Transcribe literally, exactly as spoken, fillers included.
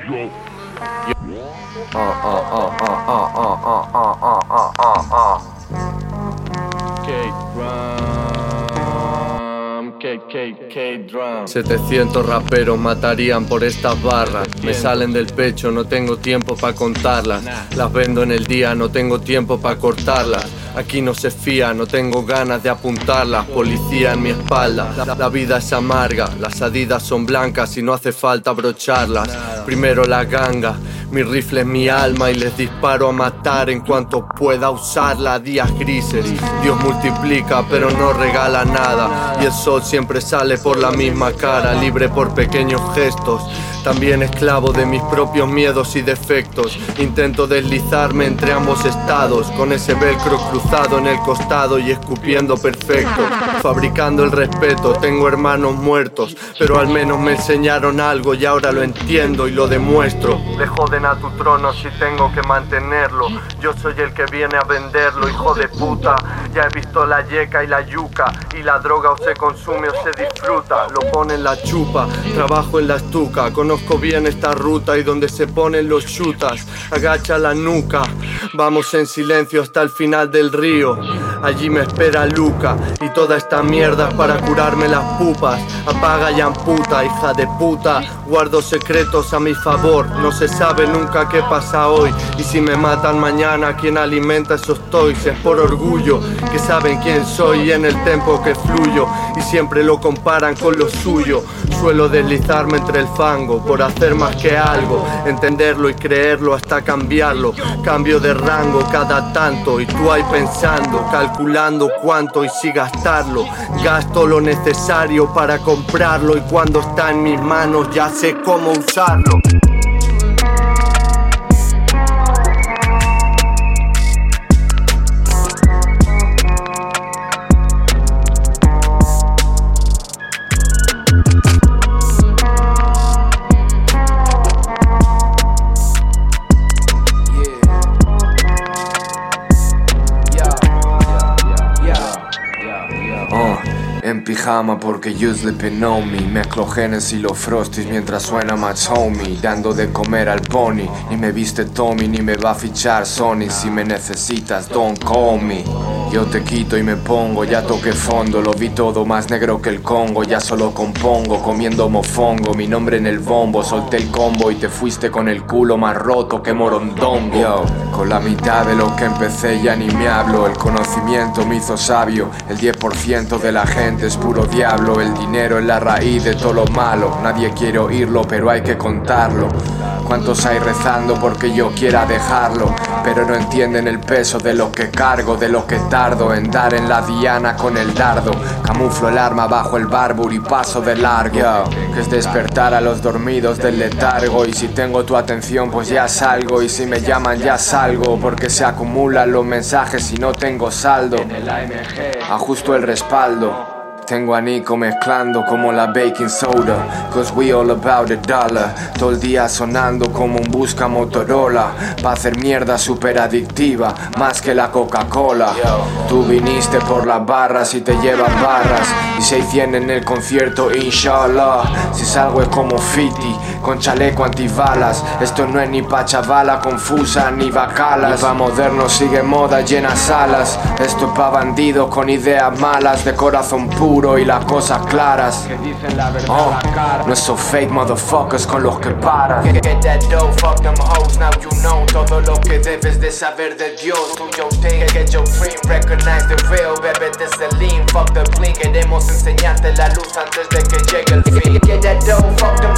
Uh, uh, uh, uh, uh, uh, uh, uh, uh, uh, uh. K-Drum, K K K-Drum. setecientos raperos matarían por estas barras. Me salen del pecho, no tengo tiempo pa' contarlas. Las vendo en el día, no tengo tiempo pa' cortarlas. Aquí no se fía, no tengo ganas de apuntarlas. Policía en mi espalda, la, la vida es amarga. Las adidas son blancas y no hace falta abrocharlas. Primero la ganga, mi rifle es mi alma y les disparo a matar en cuanto pueda usarla. Días grises, Dios multiplica pero no regala nada. Y el sol siempre sale por la misma cara, libre por pequeños gestos. También esclavo de mis propios miedos y defectos. Intento deslizarme entre ambos estados, con ese velcro cruzado en el costado y escupiendo perfecto. Fabricando el respeto, tengo hermanos muertos, pero al menos me enseñaron algo y ahora lo entiendo y lo demuestro. Le joden a tu trono si tengo que mantenerlo. Yo soy el que viene a venderlo, hijo de puta. Ya he visto la yeca y la yuca, y la droga o se consume o se disfruta. Lo pone en la chupa, trabajo en la estuca. Conozco bien esta ruta y donde se ponen los chutas. Agacha la nuca, vamos en silencio hasta el final del río. Allí me espera Luca y toda esta mierda es para curarme las pupas. Apaga y amputa, hija de puta. Guardo secretos a mi favor, no se sabe nunca qué pasa hoy. Y si me matan mañana, ¿quién alimenta esos toys? Es por orgullo que saben quién soy y en el tempo que fluyo. Y siempre lo comparan con lo suyo. Suelo deslizarme entre el fango por hacer más que algo, entenderlo y creerlo hasta cambiarlo. Cambio de rango cada tanto y tú ahí pensando, calculando cuánto y si gastarlo. Gasto lo necesario para comprarlo y cuando está en mis manos ya sé cómo usarlo. En pijama porque you sleeping on me. Mezclo Genesis y los Frosties mientras suena Match Homie. Dando de comer al pony. Ni me viste Tommy ni me va a fichar Sony. Si me necesitas don't call me. Yo te quito y me pongo, ya toqué fondo. Lo vi todo más negro que el Congo. Ya solo compongo, comiendo mofongo. Mi nombre en el bombo, solté el combo y te fuiste con el culo más roto que morondongo. Yo, con la mitad de lo que empecé ya ni me hablo. El conocimiento me hizo sabio. El diez por ciento de la gente es puro diablo. El dinero es la raíz de todo lo malo. Nadie quiere oírlo pero hay que contarlo. ¿Cuántos hay rezando porque yo quiera dejarlo? Pero no entienden el peso de lo que cargo, de lo que tardo en dar en la diana con el dardo. Camuflo el arma bajo el barbur y paso de largo. Yo, que es despertar a los dormidos del letargo. Y si tengo tu atención pues ya salgo. Y si me llaman ya salgo. Porque se acumulan los mensajes y no tengo saldo. Ajusto el respaldo. Tengo a Nico mezclando como la baking soda. Cause we all about the dollar. Todo el día sonando como un busca Motorola. Pa' hacer mierda super adictiva, más que la Coca-Cola. Tú viniste por las barras y te llevas barras. Y seis cien en el concierto, inshallah. Si salgo es como Fiti, con chaleco antibalas. Esto no es ni pa' chavala confusa ni bacalas. Ni pa' moderno sigue moda llena salas. Esto es pa' bandido con ideas malas, de corazón puro y las cosas claras. Oh, no es so fake motherfuckers con los que paras. Get that dough, fuck them hoes, now you know todo lo que debes de saber de Dios. Do your thing, get your dream, recognize the real, bébete ese lean, fuck the bling. Queremos enseñarte la luz antes de que llegue el fin. Get that dough, fuck them